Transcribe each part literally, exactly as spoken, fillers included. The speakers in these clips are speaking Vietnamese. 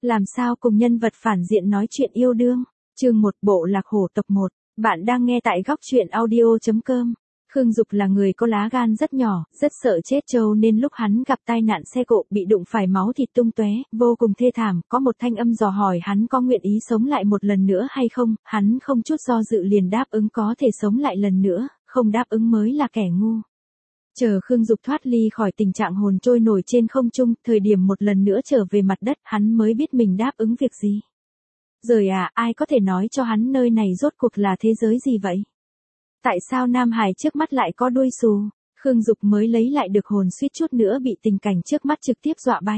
Làm sao cùng nhân vật phản diện nói chuyện yêu đương? Chương một Bộ lạc hổ tập một. Bạn đang nghe tại góc truyện audio chấm com. Khương Dục là người có lá gan rất nhỏ, rất sợ chết trâu nên lúc hắn gặp tai nạn xe cộ bị đụng phải máu thịt tung tóe, vô cùng thê thảm, có một thanh âm dò hỏi hắn có nguyện ý sống lại một lần nữa hay không, hắn không chút do dự liền đáp ứng có thể sống lại lần nữa, không đáp ứng mới là kẻ ngu. Chờ Khương Dục thoát ly khỏi tình trạng hồn trôi nổi trên không trung, thời điểm một lần nữa trở về mặt đất, hắn mới biết mình đáp ứng việc gì. Rồi à, ai có thể nói cho hắn nơi này rốt cuộc là thế giới gì vậy? Tại sao Nam Hải trước mắt lại có đuôi xù? Khương Dục mới lấy lại được hồn suýt chút nữa bị tình cảnh trước mắt trực tiếp dọa bay.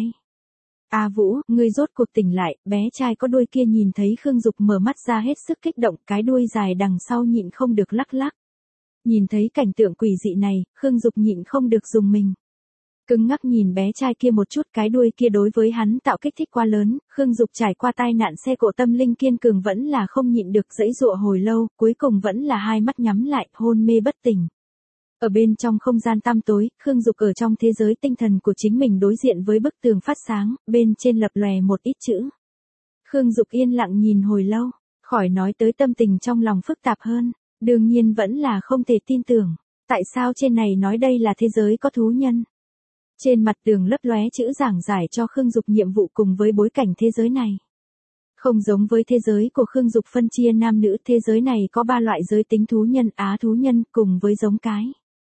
A Vũ, ngươi rốt cuộc tỉnh lại, bé trai có đuôi kia nhìn thấy Khương Dục mở mắt ra hết sức kích động, cái đuôi dài đằng sau nhịn không được lắc lắc. Nhìn thấy cảnh tượng quỷ dị này, Khương Dục nhịn không được dùng mình. Cứng ngắc nhìn bé trai kia một chút, cái đuôi kia đối với hắn tạo kích thích quá lớn, Khương Dục trải qua tai nạn xe cộ tâm linh kiên cường vẫn là không nhịn được giãy giụa hồi lâu, cuối cùng vẫn là hai mắt nhắm lại, hôn mê bất tỉnh. Ở bên trong không gian tăm tối, Khương Dục ở trong thế giới tinh thần của chính mình đối diện với bức tường phát sáng, bên trên lập lòe một ít chữ. Khương Dục yên lặng nhìn hồi lâu, khỏi nói tới tâm tình trong lòng phức tạp hơn, đương nhiên vẫn là không thể tin tưởng. Tại sao trên này nói đây là thế giới có thú nhân? Trên mặt tường lấp lóe chữ giảng giải cho Khương Dục nhiệm vụ cùng với bối cảnh thế giới này. Không giống với thế giới của Khương Dục phân chia nam nữ, thế giới này có ba loại giới tính thú nhân, á thú nhân cùng với giống cái.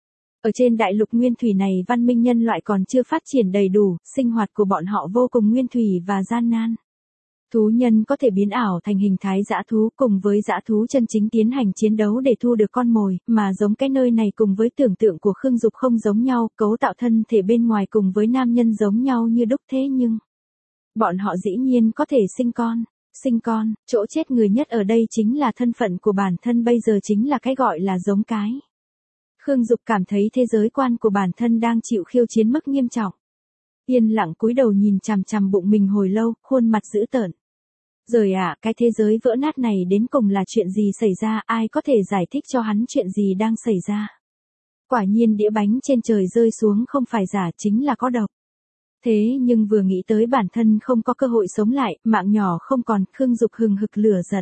Ở trên đại lục nguyên thủy này văn minh nhân loại còn chưa phát triển đầy đủ, sinh hoạt của bọn họ vô cùng nguyên thủy và gian nan. Thú nhân có thể biến ảo thành hình thái dã thú cùng với dã thú chân chính tiến hành chiến đấu để thu được con mồi, mà giống cái nơi này cùng với tưởng tượng của Khương Dục không giống nhau, cấu tạo thân thể bên ngoài cùng với nam nhân giống nhau như đúc thế nhưng bọn họ dĩ nhiên có thể sinh con. Sinh con, chỗ chết người nhất ở đây chính là thân phận của bản thân bây giờ chính là cái gọi là giống cái. Khương Dục cảm thấy thế giới quan của bản thân đang chịu khiêu chiến mức nghiêm trọng. Yên lặng cúi đầu nhìn chằm chằm bụng mình hồi lâu, khuôn mặt dữ tợn. Rồi à, cái thế giới vỡ nát này đến cùng là chuyện gì xảy ra, ai có thể giải thích cho hắn chuyện gì đang xảy ra. Quả nhiên đĩa bánh trên trời rơi xuống không phải giả, chính là có độc. Thế nhưng vừa nghĩ tới bản thân không có cơ hội sống lại, mạng nhỏ không còn, Khương Dục hừng hực lửa giận.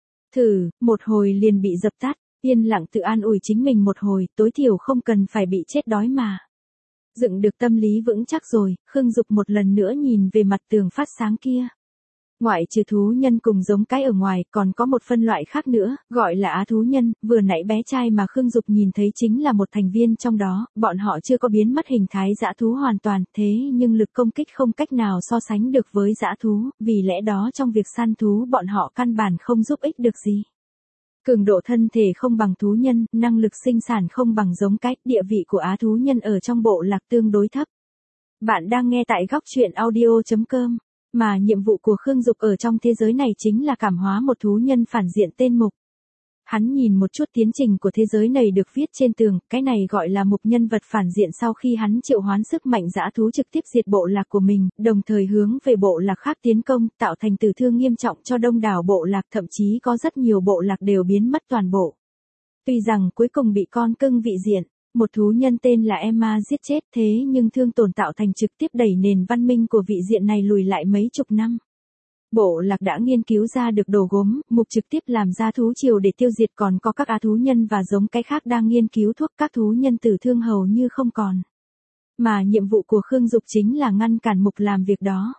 Thử, một hồi liền bị dập tắt, yên lặng tự an ủi chính mình một hồi, tối thiểu không cần phải bị chết đói mà. Dựng được tâm lý vững chắc rồi, Khương Dục một lần nữa nhìn về mặt tường phát sáng kia. Ngoại trừ thú nhân cùng giống cái ở ngoài, còn có một phân loại khác nữa, gọi là á thú nhân, vừa nãy bé trai mà Khương Dục nhìn thấy chính là một thành viên trong đó, bọn họ chưa có biến mất hình thái dã thú hoàn toàn, thế nhưng lực công kích không cách nào so sánh được với dã thú, vì lẽ đó trong việc săn thú bọn họ căn bản không giúp ích được gì. Cường độ thân thể không bằng thú nhân, năng lực sinh sản không bằng giống cái, địa vị của á thú nhân ở trong bộ lạc tương đối thấp. Bạn đang nghe tại góc truyện audio chấm com. Mà nhiệm vụ của Khương Dục ở trong thế giới này chính là cảm hóa một thú nhân phản diện tên Mục. Hắn nhìn một chút tiến trình của thế giới này được viết trên tường, cái này gọi là Mục, nhân vật phản diện sau khi hắn triệu hoán sức mạnh dã thú trực tiếp diệt bộ lạc của mình, đồng thời hướng về bộ lạc khác tiến công, tạo thành tử thương nghiêm trọng cho đông đảo bộ lạc, thậm chí có rất nhiều bộ lạc đều biến mất toàn bộ. Tuy rằng cuối cùng bị con cưng vị diện, một thú nhân tên là Emma giết chết, thế nhưng thương tổn tạo thành trực tiếp đẩy nền văn minh của vị diện này lùi lại mấy chục năm. Bộ lạc đã nghiên cứu ra được đồ gốm, Mục trực tiếp làm ra thú triều để tiêu diệt, còn có các á thú nhân và giống cái khác đang nghiên cứu thuốc, các thú nhân tử thương hầu như không còn. Mà nhiệm vụ của Khương Dục chính là ngăn cản Mục làm việc đó.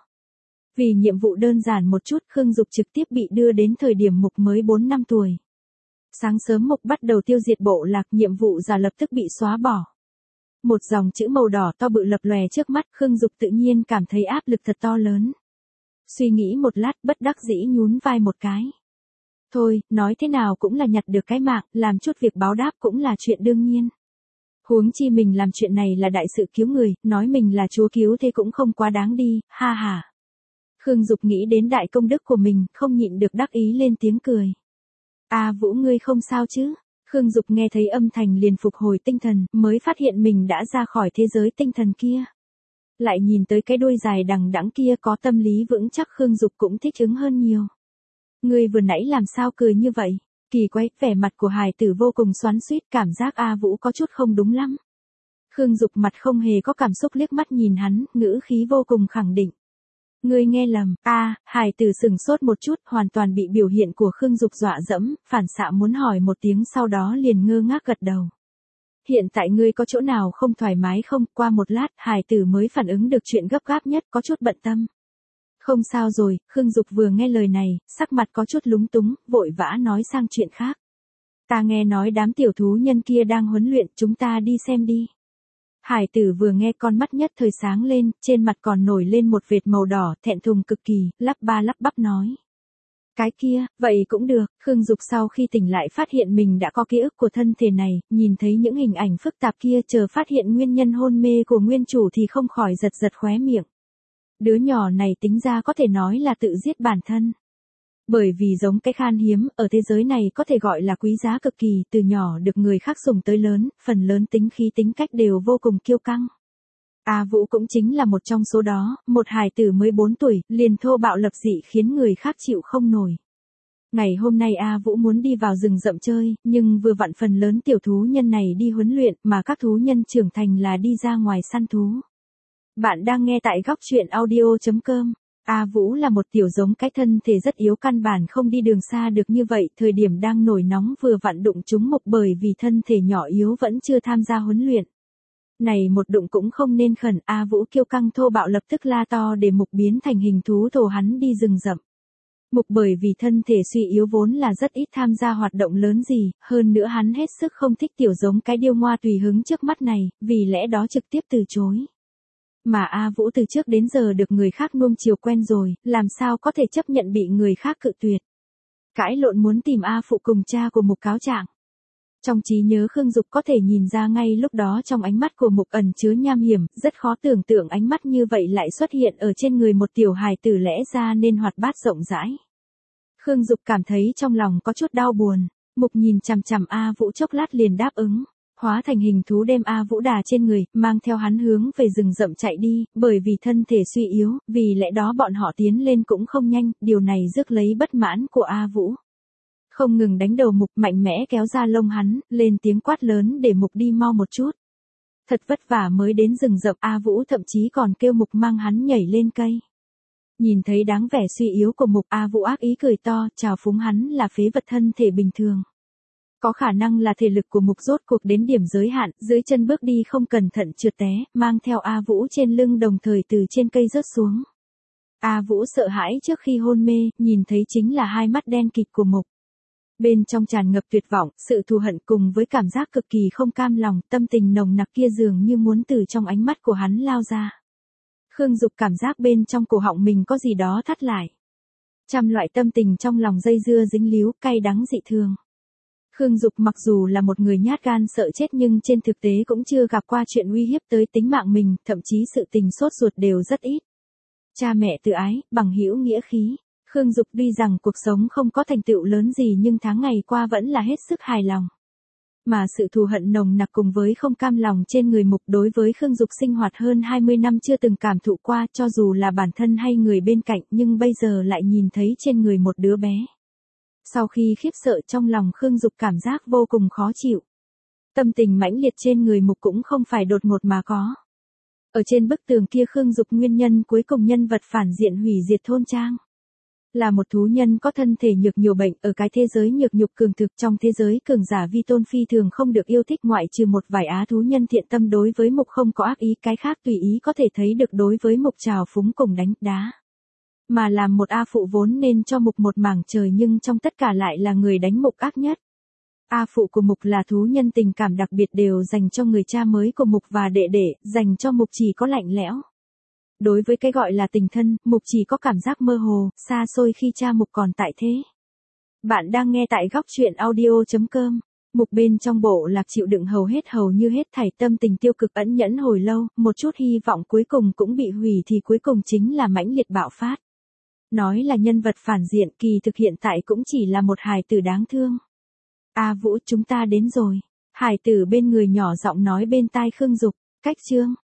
Vì nhiệm vụ đơn giản một chút, Khương Dục trực tiếp bị đưa đến thời điểm Mục mới bốn năm tuổi. Sáng sớm Mục bắt đầu tiêu diệt bộ lạc, nhiệm vụ giả lập tức bị xóa bỏ. Một dòng chữ màu đỏ to bự lập lòe trước mắt, Khương Dục tự nhiên cảm thấy áp lực thật to lớn. Suy nghĩ một lát, bất đắc dĩ nhún vai một cái. Thôi, nói thế nào cũng là nhặt được cái mạng, làm chút việc báo đáp cũng là chuyện đương nhiên. Huống chi mình làm chuyện này là đại sự cứu người, nói mình là chúa cứu thế cũng không quá đáng đi, ha ha. Khương Dục nghĩ đến đại công đức của mình, không nhịn được đắc ý lên tiếng cười. A Vũ, ngươi không sao chứ? Khương Dục nghe thấy âm thanh liền phục hồi tinh thần, mới phát hiện mình đã ra khỏi thế giới tinh thần kia. Lại nhìn tới cái đuôi dài đằng đẵng kia, có tâm lý vững chắc, Khương Dục cũng thích ứng hơn nhiều. Ngươi vừa nãy làm sao cười như vậy? Kỳ quái, vẻ mặt của hài tử vô cùng xoắn xuýt, cảm giác A Vũ có chút không đúng lắm. Khương Dục mặt không hề có cảm xúc liếc mắt nhìn hắn, ngữ khí vô cùng khẳng định. Ngươi nghe lầm, a Hải tử sừng sốt một chút, hoàn toàn bị biểu hiện của Khương Dục dọa dẫm, phản xạ muốn hỏi một tiếng sau đó liền ngơ ngác gật đầu. Hiện tại ngươi có chỗ nào không thoải mái không? Qua một lát, Hải tử mới phản ứng được chuyện gấp gáp nhất, có chút bận tâm. Không sao rồi, Khương Dục vừa nghe lời này, sắc mặt có chút lúng túng, vội vã nói sang chuyện khác. Ta nghe nói đám tiểu thú nhân kia đang huấn luyện, chúng ta đi xem đi. Hải tử vừa nghe con mắt nhất thời sáng lên, trên mặt còn nổi lên một vệt màu đỏ, thẹn thùng cực kỳ, lắp ba lắp bắp nói. Cái kia, vậy cũng được, Khương Dục sau khi tỉnh lại phát hiện mình đã có ký ức của thân thể này, nhìn thấy những hình ảnh phức tạp kia chờ phát hiện nguyên nhân hôn mê của nguyên chủ thì không khỏi giật giật khóe miệng. Đứa nhỏ này tính ra có thể nói là tự giết bản thân. Bởi vì giống cái khan hiếm, ở thế giới này có thể gọi là quý giá cực kỳ, từ nhỏ được người khác sủng tới lớn, phần lớn tính khí tính cách đều vô cùng kiêu căng. A Vũ cũng chính là một trong số đó, một hài tử mới bốn tuổi, liền thô bạo lập dị khiến người khác chịu không nổi. Ngày hôm nay A Vũ muốn đi vào rừng rậm chơi, nhưng vừa vặn phần lớn tiểu thú nhân này đi huấn luyện, mà các thú nhân trưởng thành là đi ra ngoài săn thú. Bạn đang nghe tại góc truyện audio chấm com. A Vũ là một tiểu giống cái thân thể rất yếu, căn bản không đi đường xa được, như vậy thời điểm đang nổi nóng vừa vặn đụng trúng Mục, bởi vì thân thể nhỏ yếu vẫn chưa tham gia huấn luyện. Này một đụng cũng không nên khẩn, A Vũ kiêu căng thô bạo lập tức la to để Mục biến thành hình thú thổ hắn đi rừng rậm. Mục bởi vì thân thể suy yếu vốn là rất ít tham gia hoạt động lớn gì, hơn nữa hắn hết sức không thích tiểu giống cái điêu ngoa tùy hứng trước mắt này, vì lẽ đó trực tiếp từ chối. Mà A Vũ từ trước đến giờ được người khác nuông chiều quen rồi, làm sao có thể chấp nhận bị người khác cự tuyệt. Cãi lộn muốn tìm A Phụ cùng cha của Mục cáo trạng. Trong trí nhớ Khương Dục có thể nhìn ra ngay lúc đó trong ánh mắt của Mục ẩn chứa nham hiểm, rất khó tưởng tượng ánh mắt như vậy lại xuất hiện ở trên người một tiểu hài tử lẽ ra nên hoạt bát rộng rãi. Khương Dục cảm thấy trong lòng có chút đau buồn, Mục nhìn chằm chằm A Vũ chốc lát liền đáp ứng. Hóa thành hình thú đem A Vũ đà trên người, mang theo hắn hướng về rừng rậm chạy đi, bởi vì thân thể suy yếu, vì lẽ đó bọn họ tiến lên cũng không nhanh, điều này rước lấy bất mãn của A Vũ. Không ngừng đánh đầu Mục, mạnh mẽ kéo ra lông hắn, lên tiếng quát lớn để Mục đi mau một chút. Thật vất vả mới đến rừng rậm, A Vũ thậm chí còn kêu Mục mang hắn nhảy lên cây. Nhìn thấy đáng vẻ suy yếu của Mục, A Vũ ác ý cười to, chào phúng hắn là phế vật thân thể bình thường. Có khả năng là thể lực của Mục rốt cuộc đến điểm giới hạn, dưới chân bước đi không cẩn thận trượt té, mang theo A Vũ trên lưng đồng thời từ trên cây rớt xuống. A Vũ sợ hãi trước khi hôn mê, nhìn thấy chính là hai mắt đen kịt của Mục. Bên trong tràn ngập tuyệt vọng, sự thù hận cùng với cảm giác cực kỳ không cam lòng, tâm tình nồng nặc kia dường như muốn từ trong ánh mắt của hắn lao ra. Khương Dục cảm giác bên trong cổ họng mình có gì đó thắt lại. Trăm loại tâm tình trong lòng dây dưa dính líu, cay đắng dị thường. Khương Dục mặc dù là một người nhát gan sợ chết nhưng trên thực tế cũng chưa gặp qua chuyện uy hiếp tới tính mạng mình, thậm chí sự tình sốt ruột đều rất ít. Cha mẹ từ ái, bằng hữu nghĩa khí. Khương Dục tuy rằng cuộc sống không có thành tựu lớn gì nhưng tháng ngày qua vẫn là hết sức hài lòng. Mà sự thù hận nồng nặc cùng với không cam lòng trên người Mục đối với Khương Dục sinh hoạt hơn hai mươi năm chưa từng cảm thụ qua, cho dù là bản thân hay người bên cạnh, nhưng bây giờ lại nhìn thấy trên người một đứa bé. Sau khi khiếp sợ trong lòng Khương Dục cảm giác vô cùng khó chịu. Tâm tình mãnh liệt trên người Mục cũng không phải đột ngột mà có. Ở trên bức tường kia Khương Dục nguyên nhân cuối cùng nhân vật phản diện hủy diệt thôn trang. Là một thú nhân có thân thể nhược nhiều bệnh, ở cái thế giới nhược nhục cường thực, trong thế giới cường giả vi tôn phi thường không được yêu thích, ngoại trừ một vài á thú nhân thiện tâm đối với Mục không có ác ý, cái khác tùy ý có thể thấy được đối với Mục trào phúng cùng đánh đá. Mà làm một A Phụ vốn nên cho Mục một mảng trời nhưng trong tất cả lại là người đánh Mục ác nhất. A Phụ của Mục là thú nhân tình cảm đặc biệt đều dành cho người cha mới của Mục và đệ đệ, dành cho Mục chỉ có lạnh lẽo. Đối với cái gọi là tình thân, Mục chỉ có cảm giác mơ hồ, xa xôi khi cha Mục còn tại thế. Bạn đang nghe tại góc truyện audio chấm com. Mục bên trong bộ lạc chịu đựng hầu hết hầu như hết thảy tâm tình tiêu cực ẩn nhẫn hồi lâu, một chút hy vọng cuối cùng cũng bị hủy thì cuối cùng chính là mãnh liệt bạo phát. Nói là nhân vật phản diện, kỳ thực hiện tại cũng chỉ là một hài tử đáng thương. A Vũ, chúng ta đến rồi. Hài tử bên người nhỏ giọng nói bên tai Khương Dục. Cách chương